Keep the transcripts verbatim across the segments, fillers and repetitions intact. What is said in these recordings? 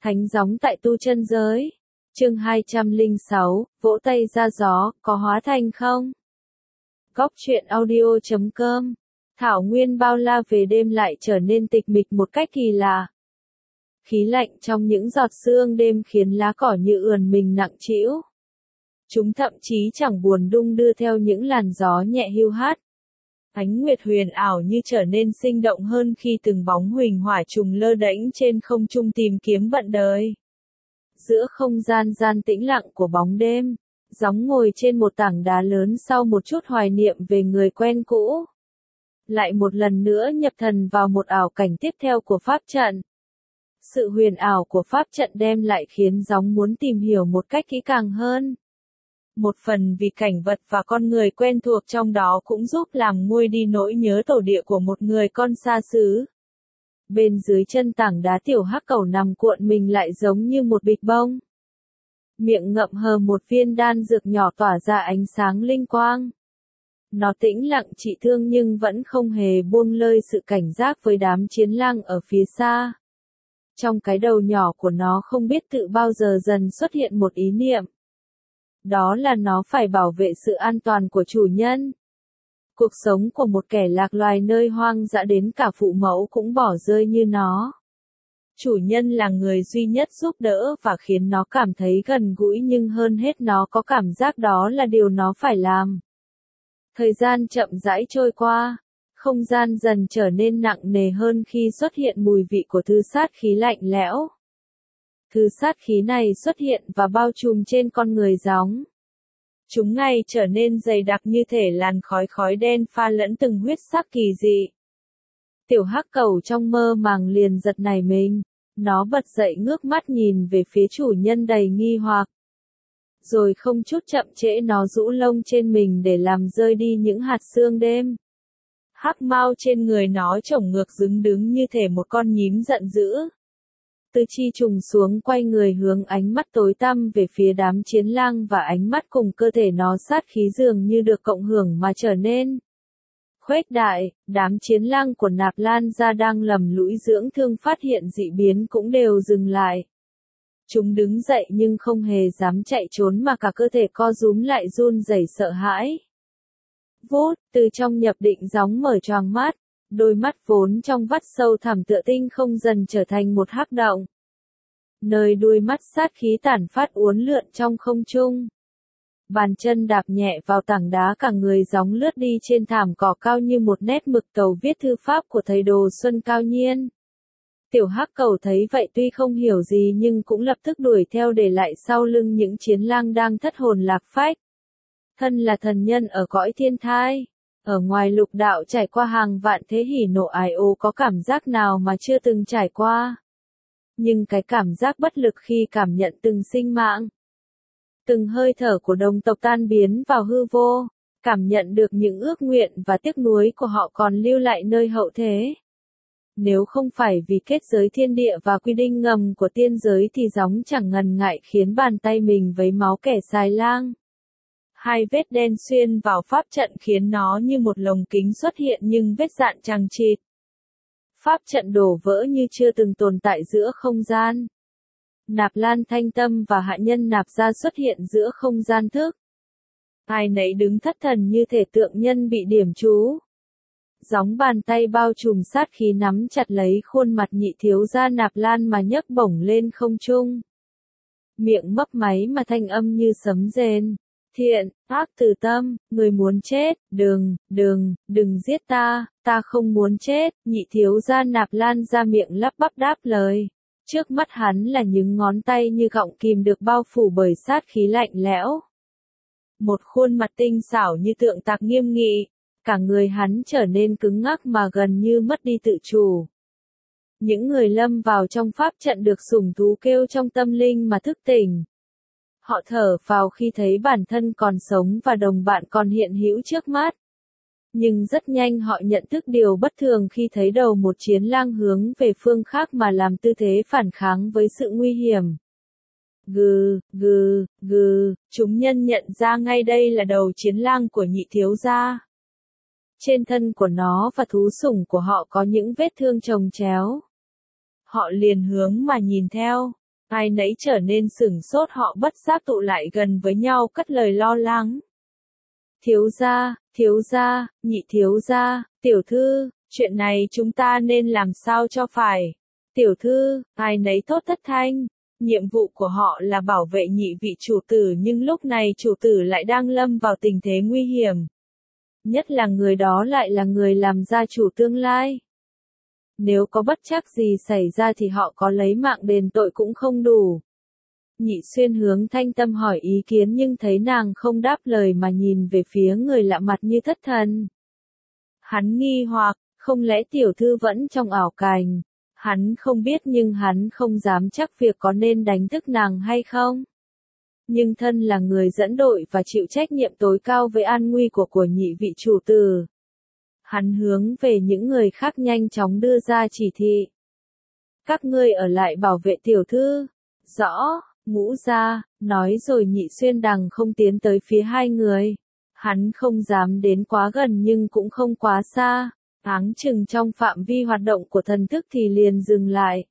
Thánh gióng tại tu chân giới. Chương hai trăm lẻ sáu, vỗ tay ra gió, có hóa thành không? Góc truyện audio chấm com. Thảo nguyên bao la về đêm lại trở nên tịch mịch một cách kỳ lạ. Khí lạnh trong những giọt sương đêm khiến lá cỏ như ườn mình nặng trĩu. Chúng thậm chí chẳng buồn đung đưa theo những làn gió nhẹ hiu hắt. Ánh nguyệt huyền ảo như trở nên sinh động hơn khi từng bóng huỳnh hỏa trùng lơ đễnh trên không trung tìm kiếm vận đời. Giữa không gian gian tĩnh lặng của bóng đêm, gióng ngồi trên một tảng đá lớn sau một chút hoài niệm về người quen cũ. Lại một lần nữa nhập thần vào một ảo cảnh tiếp theo của pháp trận. Sự huyền ảo của pháp trận đem lại khiến gióng muốn tìm hiểu một cách kỹ càng hơn. Một phần vì cảnh vật và con người quen thuộc trong đó cũng giúp làm nguôi đi nỗi nhớ tổ địa của một người con xa xứ. Bên dưới chân tảng đá tiểu hắc cẩu nằm cuộn mình lại giống như một bịch bông. Miệng ngậm hờ một viên đan dược nhỏ tỏa ra ánh sáng linh quang. Nó tĩnh lặng trị thương nhưng vẫn không hề buông lơi sự cảnh giác với đám chiến lang ở phía xa. Trong cái đầu nhỏ của nó không biết tự bao giờ dần xuất hiện một ý niệm. Đó là nó phải bảo vệ sự an toàn của chủ nhân. Cuộc sống của một kẻ lạc loài nơi hoang dã đến cả phụ mẫu cũng bỏ rơi như nó. Chủ nhân là người duy nhất giúp đỡ và khiến nó cảm thấy gần gũi nhưng hơn hết nó có cảm giác đó là điều nó phải làm. Thời gian chậm rãi trôi qua, không gian dần trở nên nặng nề hơn khi xuất hiện mùi vị của thứ sát khí lạnh lẽo. Thứ sát khí này xuất hiện và bao trùm trên con người gióng. Chúng ngày trở nên dày đặc như thể làn khói khói đen pha lẫn từng huyết sắc kỳ dị. Tiểu hắc cẩu trong mơ màng liền giật nảy mình. Nó bật dậy ngước mắt nhìn về phía chủ nhân đầy nghi hoặc. Rồi không chút chậm trễ nó rũ lông trên mình để làm rơi đi những hạt sương đêm. Hắc mao trên người nó chổng ngược đứng đứng như thể một con nhím giận dữ. Từ chi trùng xuống quay người hướng ánh mắt tối tăm về phía đám chiến lang và ánh mắt cùng cơ thể nó sát khí dường như được cộng hưởng mà trở nên khuếch đại. Đám chiến lang của Nạp Lan gia đang lầm lũi dưỡng thương phát hiện dị biến cũng đều dừng lại. Chúng đứng dậy nhưng không hề dám chạy trốn mà cả cơ thể co rúm lại run rẩy sợ hãi. Vút, từ trong nhập định gióng mở choàng mắt. Đôi mắt vốn trong vắt sâu thẳm tựa tinh không dần trở thành một hắc động. Nơi đuôi mắt sát khí tản phát uốn lượn trong không trung. Bàn chân đạp nhẹ vào tảng đá cả người gióng lướt đi trên thảm cỏ cao như một nét mực tàu viết thư pháp của thầy Đồ Xuân Cao Nhiên. Tiểu hắc cẩu thấy vậy tuy không hiểu gì nhưng cũng lập tức đuổi theo để lại sau lưng những chiến lang đang thất hồn lạc phách. Thân là thần nhân ở cõi thiên thai. Ở ngoài lục đạo trải qua hàng vạn thế hỉ nộ ái ố có cảm giác nào mà chưa từng trải qua. Nhưng cái cảm giác bất lực khi cảm nhận từng sinh mạng. Từng hơi thở của đồng tộc tan biến vào hư vô. Cảm nhận được những ước nguyện và tiếc nuối của họ còn lưu lại nơi hậu thế. Nếu không phải vì kết giới thiên địa và quy định ngầm của tiên giới thì gióng chẳng ngần ngại khiến bàn tay mình vấy máu kẻ xài lang. Hai vết đen xuyên vào pháp trận khiến nó như một lồng kính xuất hiện nhưng vết dạn chằng chịt. Pháp trận đổ vỡ như chưa từng tồn tại giữa không gian. Nạp Lan Thanh Tâm và hạ nhân Nạp gia xuất hiện giữa không gian thức. Ai nấy đứng thất thần như thể tượng nhân bị điểm chú. Gióng bàn tay bao trùm sát khí nắm chặt lấy khuôn mặt nhị thiếu gia Nạp Lan mà nhấc bổng lên không trung. Miệng mấp máy mà thanh âm như sấm rền. Thiện, ác từ tâm, người muốn chết, đừng, đừng, đừng giết ta, ta không muốn chết, nhị thiếu gia Nạp Lan ra miệng lắp bắp đáp lời. Trước mắt hắn là những ngón tay như gọng kìm được bao phủ bởi sát khí lạnh lẽo. Một khuôn mặt tinh xảo như tượng tạc nghiêm nghị, cả người hắn trở nên cứng ngắc mà gần như mất đi tự chủ. Những người lâm vào trong pháp trận được sủng thú kêu trong tâm linh mà thức tỉnh. Họ thở phào khi thấy bản thân còn sống và đồng bạn còn hiện hữu trước mắt. Nhưng rất nhanh họ nhận thức điều bất thường khi thấy đầu một chiến lang hướng về phương khác mà làm tư thế phản kháng với sự nguy hiểm. Gừ, gừ, gừ, chúng nhân nhận ra ngay đây là đầu chiến lang của nhị thiếu gia. Trên thân của nó và thú sủng của họ có những vết thương chồng chéo. Họ liền hướng mà nhìn theo. Ai nấy trở nên sửng sốt, họ bất giác tụ lại gần với nhau cất lời lo lắng. Thiếu gia, thiếu gia, nhị thiếu gia, tiểu thư, chuyện này chúng ta nên làm sao cho phải. Tiểu thư, ai nấy thốt thất thanh. Nhiệm vụ của họ là bảo vệ nhị vị chủ tử, nhưng lúc này chủ tử lại đang lâm vào tình thế nguy hiểm. Nhất là người đó lại là người làm gia chủ tương lai. Nếu có bất trắc gì xảy ra thì họ có lấy mạng đền tội cũng không đủ. Nhị Xuyên hướng Thanh Tâm hỏi ý kiến nhưng thấy nàng không đáp lời mà nhìn về phía người lạ mặt như thất thần. Hắn nghi hoặc, không lẽ tiểu thư vẫn trong ảo cảnh? Hắn không biết nhưng hắn không dám chắc việc có nên đánh thức nàng hay không. Nhưng thân là người dẫn đội và chịu trách nhiệm tối cao với an nguy của của nhị vị chủ tử. Hắn hướng về những người khác nhanh chóng đưa ra chỉ thị. Các ngươi ở lại bảo vệ tiểu thư. Rõ, Ngũ gia, nói rồi Nhị Xuyên đằng không tiến tới phía hai người. Hắn không dám đến quá gần nhưng cũng không quá xa. Áng chừng trong phạm vi hoạt động của thần thức thì liền dừng lại.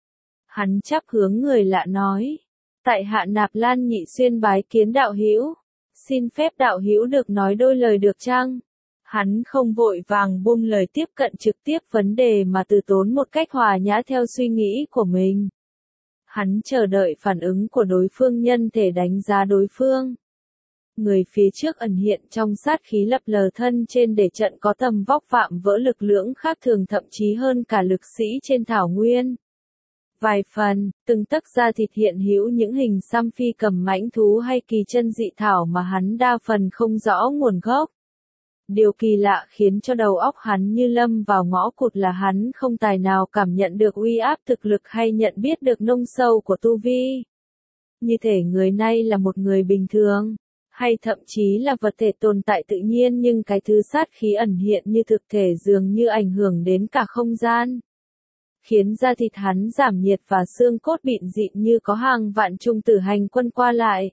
Hắn chắp hướng người lạ nói. Tại hạ Nạp Lan Nhị Xuyên bái kiến đạo hữu. Xin phép đạo hữu được nói đôi lời được chăng? Hắn không vội vàng buông lời tiếp cận trực tiếp vấn đề mà từ tốn một cách hòa nhã theo suy nghĩ của mình. Hắn chờ đợi phản ứng của đối phương nhân thể đánh giá đối phương. Người phía trước ẩn hiện trong sát khí lập lờ thân trên để trận có tầm vóc phạm vỡ lực lưỡng khác thường, thậm chí hơn cả lực sĩ trên thảo nguyên. Vài phần, từng tấc da thịt hiện hữu những hình xăm phi cầm mãnh thú hay kỳ chân dị thảo mà hắn đa phần không rõ nguồn gốc. Điều kỳ lạ khiến cho đầu óc hắn như lâm vào ngõ cụt là hắn không tài nào cảm nhận được uy áp thực lực hay nhận biết được nông sâu của tu vi. Như thể người này là một người bình thường, hay thậm chí là vật thể tồn tại tự nhiên, nhưng cái thứ sát khí ẩn hiện như thực thể dường như ảnh hưởng đến cả không gian. Khiến da thịt hắn giảm nhiệt và xương cốt bịn dịn như có hàng vạn trung tử hành quân qua lại.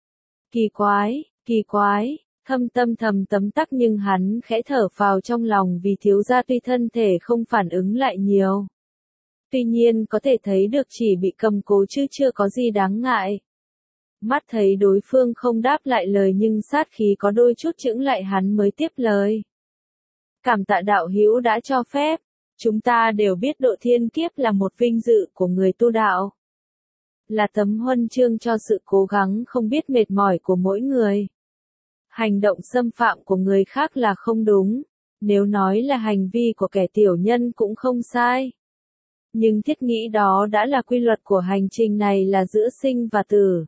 Kỳ quái, kỳ quái. Thâm tâm thầm tấm tắc nhưng hắn khẽ thở phào trong lòng vì thiếu gia tuy thân thể không phản ứng lại nhiều. Tuy nhiên có thể thấy được chỉ bị cầm cố chứ chưa có gì đáng ngại. Mắt thấy đối phương không đáp lại lời nhưng sát khí có đôi chút chững lại, hắn mới tiếp lời. Cảm tạ đạo hữu đã cho phép. Chúng ta đều biết độ thiên kiếp là một vinh dự của người tu đạo. Là tấm huân chương cho sự cố gắng không biết mệt mỏi của mỗi người. Hành động xâm phạm của người khác là không đúng, nếu nói là hành vi của kẻ tiểu nhân cũng không sai. Nhưng thiết nghĩ đó đã là quy luật của hành trình này, là giữa sinh và tử.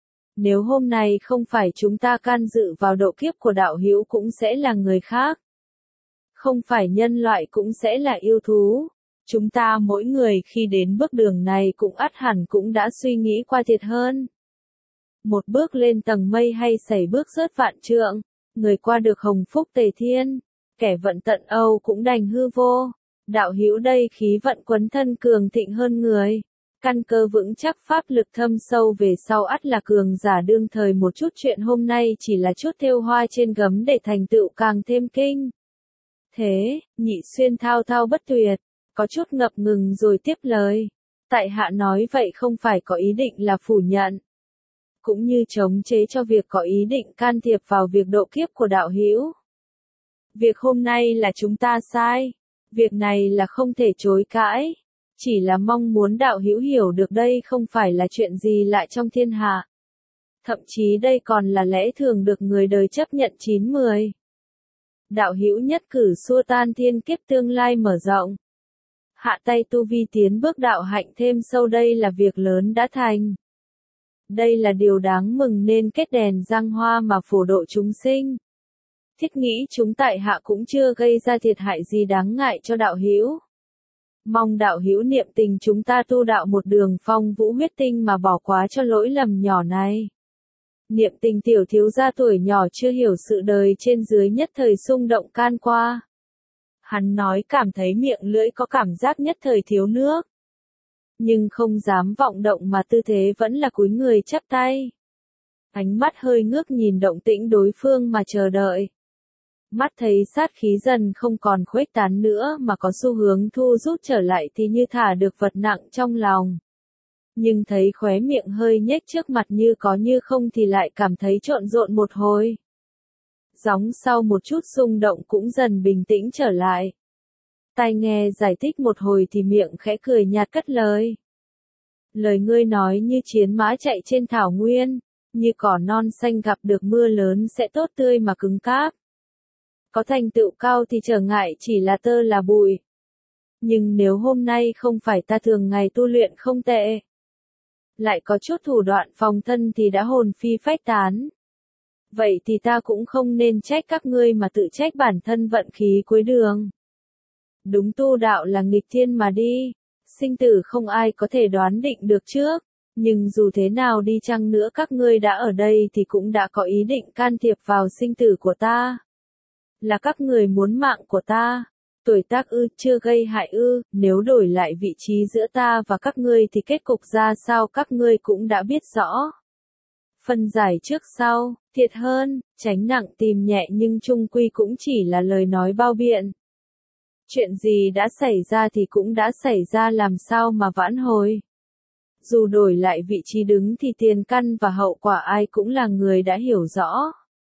Nếu hôm nay không phải chúng ta can dự vào độ kiếp của đạo hữu cũng sẽ là người khác. Không phải nhân loại cũng sẽ là yêu thú. Chúng ta mỗi người khi đến bước đường này cũng ắt hẳn cũng đã suy nghĩ qua thiệt hơn. Một bước lên tầng mây hay sẩy bước rớt vạn trượng, người qua được hồng phúc tề thiên, kẻ vận tận âu cũng đành hư vô. Đạo hữu đây khí vận quấn thân cường thịnh hơn người, căn cơ vững chắc, pháp lực thâm sâu, về sau ắt là cường giả đương thời. Một chút chuyện hôm nay chỉ là chút thêu hoa trên gấm để thành tựu càng thêm kinh. Thế, Nhị Xuyên thao thao bất tuyệt, có chút ngập ngừng rồi tiếp lời. Tại hạ nói vậy không phải có ý định là phủ nhận, cũng như chống chế cho việc có ý định can thiệp vào việc độ kiếp của đạo hữu. Việc hôm nay là chúng ta sai, việc này là không thể chối cãi, chỉ là mong muốn đạo hữu hiểu được đây không phải là chuyện gì lạ trong thiên hạ. Thậm chí đây còn là lẽ thường được người đời chấp nhận chín mười. Đạo hữu nhất cử xua tan thiên kiếp tương lai mở rộng. Hạ tay tu vi tiến bước đạo hạnh thêm sâu, đây là việc lớn đã thành. Đây là điều đáng mừng nên kết đèn giăng hoa mà phổ độ chúng sinh. Thiết nghĩ chúng tại hạ cũng chưa gây ra thiệt hại gì đáng ngại cho đạo hữu. Mong đạo hữu niệm tình chúng ta tu đạo một đường phong vũ huyết tinh mà bỏ quá cho lỗi lầm nhỏ này. Niệm tình tiểu thiếu gia tuổi nhỏ chưa hiểu sự đời trên dưới nhất thời xung động can qua. Hắn nói cảm thấy miệng lưỡi có cảm giác nhất thời thiếu nước. Nhưng không dám vọng động mà tư thế vẫn là cúi người chắp tay. Ánh mắt hơi ngước nhìn động tĩnh đối phương mà chờ đợi. Mắt thấy sát khí dần không còn khuếch tán nữa mà có xu hướng thu rút trở lại thì như thả được vật nặng trong lòng. Nhưng thấy khóe miệng hơi nhếch trước mặt như có như không thì lại cảm thấy trộn rộn một hồi. Gióng sau một chút xung động cũng dần bình tĩnh trở lại. Tai nghe giải thích một hồi thì miệng khẽ cười nhạt cất lời. Lời ngươi nói như chiến mã chạy trên thảo nguyên, như cỏ non xanh gặp được mưa lớn sẽ tốt tươi mà cứng cáp. Có thành tựu cao thì trở ngại chỉ là tơ là bụi. Nhưng nếu hôm nay không phải ta thường ngày tu luyện không tệ, lại có chút thủ đoạn phòng thân thì đã hồn phi phách tán. Vậy thì ta cũng không nên trách các ngươi mà tự trách bản thân vận khí cuối đường. Đúng, tu đạo là nghịch thiên mà đi, sinh tử không ai có thể đoán định được trước, nhưng dù thế nào đi chăng nữa các ngươi đã ở đây thì cũng đã có ý định can thiệp vào sinh tử của ta. Là các người muốn mạng của ta, tuổi tác ư, chưa gây hại ư, nếu đổi lại vị trí giữa ta và các ngươi thì kết cục ra sao các ngươi cũng đã biết rõ. Phân giải trước sau, thiệt hơn, tránh nặng tìm nhẹ nhưng chung quy cũng chỉ là lời nói bao biện. Chuyện gì đã xảy ra thì cũng đã xảy ra, làm sao mà vãn hồi. Dù đổi lại vị trí đứng thì tiền căn và hậu quả ai cũng là người đã hiểu rõ.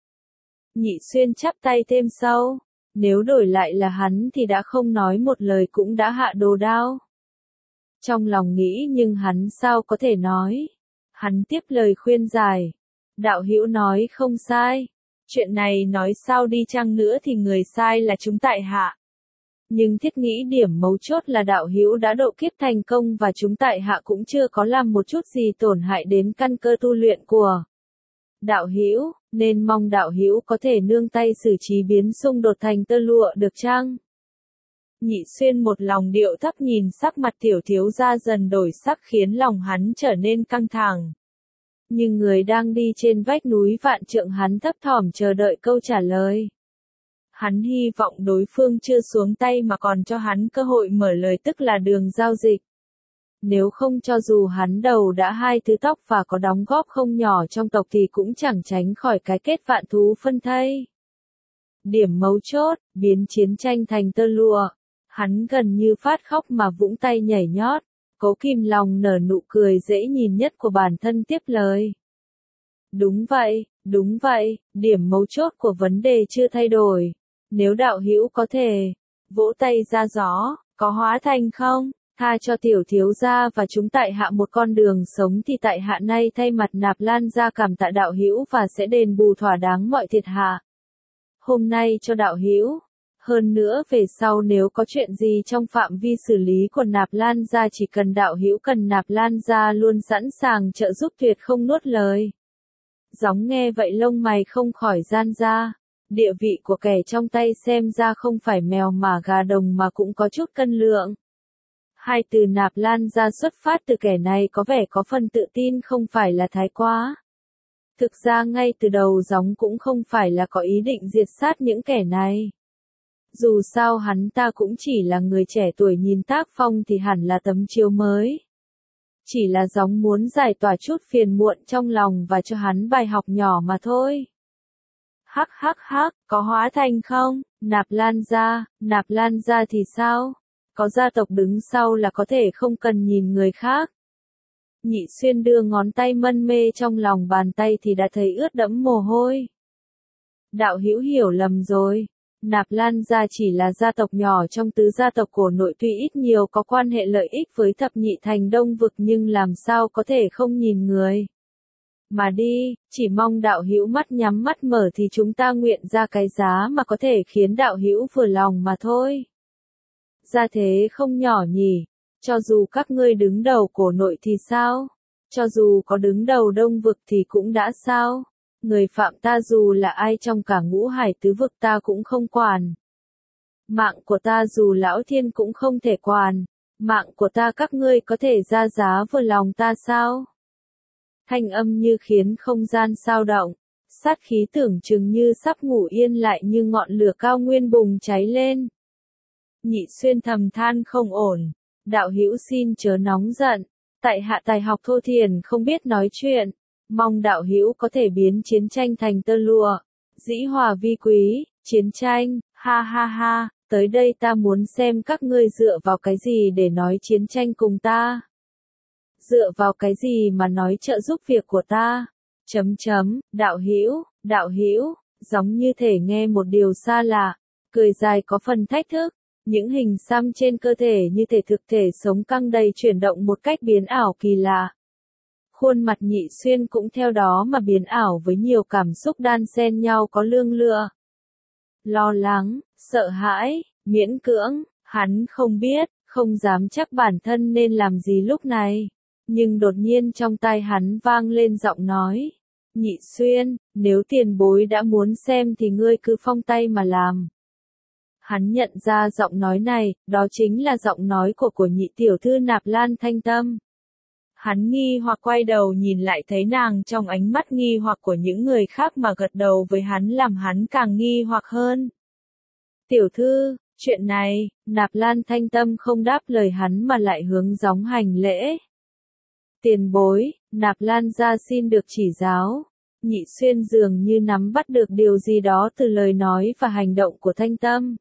Nhị Xuyên chắp tay thêm sau, nếu đổi lại là hắn thì đã không nói một lời cũng đã hạ đồ đao. Trong lòng nghĩ nhưng hắn sao có thể nói. Hắn tiếp lời khuyên giải. Đạo hữu nói không sai. Chuyện này nói sao đi chăng nữa thì người sai là chúng tại hạ. Nhưng thiết nghĩ điểm mấu chốt là đạo hữu đã độ kiếp thành công và chúng tại hạ cũng chưa có làm một chút gì tổn hại đến căn cơ tu luyện của đạo hữu, nên mong đạo hữu có thể nương tay xử trí biến xung đột thành tơ lụa được chăng? Nhị Xuyên một lòng điệu thấp nhìn sắc mặt tiểu thiếu gia dần đổi sắc khiến lòng hắn trở nên căng thẳng. Nhưng người đang đi trên vách núi vạn trượng hắn thấp thỏm chờ đợi câu trả lời. Hắn hy vọng đối phương chưa xuống tay mà còn cho hắn cơ hội mở lời, tức là đường giao dịch. Nếu không cho dù hắn đầu đã hai thứ tóc và có đóng góp không nhỏ trong tộc thì cũng chẳng tránh khỏi cái kết vạn thú phân thây. Điểm mấu chốt, biến chiến tranh thành tơ lụa. Hắn gần như phát khóc mà vũng tay nhảy nhót. Cố kìm lòng nở nụ cười dễ nhìn nhất của bản thân tiếp lời. Đúng vậy, đúng vậy, điểm mấu chốt của vấn đề chưa thay đổi. Nếu đạo hữu có thể vỗ tay ra gió, có hóa thành không? Tha cho tiểu thiếu gia và chúng tại hạ một con đường sống thì tại hạ nay thay mặt Nạp Lan gia cảm tạ đạo hữu và sẽ đền bù thỏa đáng mọi thiệt hạ. Hôm nay cho đạo hữu, hơn nữa về sau nếu có chuyện gì trong phạm vi xử lý của Nạp Lan gia chỉ cần đạo hữu cần Nạp Lan gia luôn sẵn sàng trợ giúp tuyệt không nuốt lời. Gióng nghe vậy lông mày không khỏi gian ra. Địa vị của kẻ trong tay xem ra không phải mèo mà gà đồng mà cũng có chút cân lượng. Hai từ Nạp Lan gia xuất phát từ kẻ này có vẻ có phần tự tin không phải là thái quá. Thực ra ngay từ đầu Gióng cũng không phải là có ý định diệt sát những kẻ này. Dù sao hắn ta cũng chỉ là người trẻ tuổi nhìn tác phong thì hẳn là tấm chiếu mới. Chỉ là Gióng muốn giải tỏa chút phiền muộn trong lòng và cho hắn bài học nhỏ mà thôi. Hắc hắc hắc, có hóa thành không? Nạp Lan gia, Nạp Lan gia thì sao? Có gia tộc đứng sau là có thể không cần nhìn người khác. Nhị Xuyên đưa ngón tay mân mê trong lòng bàn tay thì đã thấy ướt đẫm mồ hôi. Đạo hữu hiểu lầm rồi. Nạp Lan gia chỉ là gia tộc nhỏ trong tứ gia tộc cổ nội, tuy ít nhiều có quan hệ lợi ích với thập nhị thành Đông vực nhưng làm sao có thể không nhìn người. Mà đi, chỉ mong đạo hữu mắt nhắm mắt mở thì chúng ta nguyện ra cái giá mà có thể khiến đạo hữu vừa lòng mà thôi. Gia thế không nhỏ nhỉ, cho dù các ngươi đứng đầu cổ nội thì sao? Cho dù có đứng đầu Đông vực thì cũng đã sao? Người phạm ta dù là ai trong cả ngũ hải tứ vực ta cũng không quản. Mạng của ta dù lão thiên cũng không thể quản. Mạng của ta các ngươi có thể ra giá vừa lòng ta sao? Thanh âm như khiến không gian sao động. Sát khí tưởng chừng như sắp ngủ yên lại như ngọn lửa cao nguyên bùng cháy lên. Nhị Xuyên thầm than không ổn. Đạo hữu xin chớ nóng giận. Tại hạ tài học thô thiển không biết nói chuyện. Mong đạo hữu có thể biến chiến tranh thành tơ lụa. Dĩ hòa vi quý, chiến tranh, ha ha ha, tới đây ta muốn xem các ngươi dựa vào cái gì để nói chiến tranh cùng ta. Dựa vào cái gì mà nói trợ giúp việc của ta? Chấm chấm, đạo hữu, đạo hữu, giống như thể nghe một điều xa lạ, cười dài có phần thách thức, những hình xăm trên cơ thể như thể thực thể sống căng đầy chuyển động một cách biến ảo kỳ lạ. Khuôn mặt Nhị Xuyên cũng theo đó mà biến ảo với nhiều cảm xúc đan xen nhau có lương lựa. Lo lắng, sợ hãi, miễn cưỡng, hắn không biết, không dám chắc bản thân nên làm gì lúc này. Nhưng đột nhiên trong tai hắn vang lên giọng nói. Nhị Xuyên, nếu tiền bối đã muốn xem thì ngươi cứ phong tay mà làm. Hắn nhận ra giọng nói này, đó chính là giọng nói của của nhị tiểu thư Nạp Lan Thanh Tâm. Hắn nghi hoặc quay đầu nhìn lại thấy nàng trong ánh mắt nghi hoặc của những người khác mà gật đầu với hắn làm hắn càng nghi hoặc hơn. Tiểu thư, chuyện này, Nạp Lan Thanh Tâm không đáp lời hắn mà lại hướng gióng hành lễ. Tiền bối, Nạp Lan gia xin được chỉ giáo. Nhị Xuyên dường như nắm bắt được điều gì đó từ lời nói và hành động của Thanh Tâm.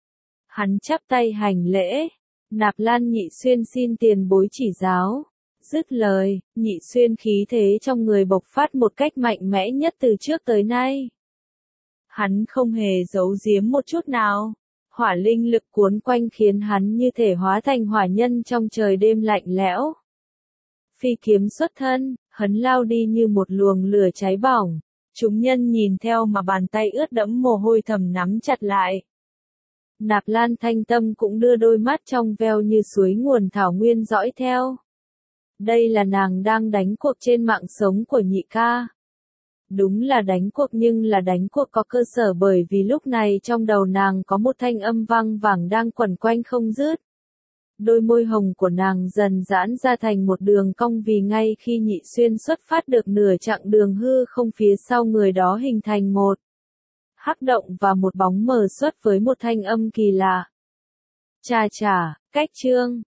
Hắn chắp tay hành lễ. Nạp Lan Nhị Xuyên xin tiền bối chỉ giáo. Dứt lời, Nhị Xuyên khí thế trong người bộc phát một cách mạnh mẽ nhất từ trước tới nay. Hắn không hề giấu giếm một chút nào. Hỏa linh lực cuốn quanh khiến hắn như thể hóa thành hỏa nhân trong trời đêm lạnh lẽo. Phi kiếm xuất thân, hắn lao đi như một luồng lửa cháy bỏng. Chúng nhân nhìn theo mà bàn tay ướt đẫm mồ hôi thầm nắm chặt lại. Nạp Lan Thanh Tâm cũng đưa đôi mắt trong veo như suối nguồn thảo nguyên dõi theo. Đây là nàng đang đánh cuộc trên mạng sống của nhị ca. Đúng là đánh cuộc nhưng là đánh cuộc có cơ sở bởi vì lúc này trong đầu nàng có một thanh âm vang vẳng đang quẩn quanh không dứt. Đôi môi hồng của nàng dần giãn ra thành một đường cong vì ngay khi Nhị Xuyên xuất phát được nửa chặng đường hư không phía sau người đó hình thành một hắc động và một bóng mờ xuất với một thanh âm kỳ lạ. Chà chà, cách chương.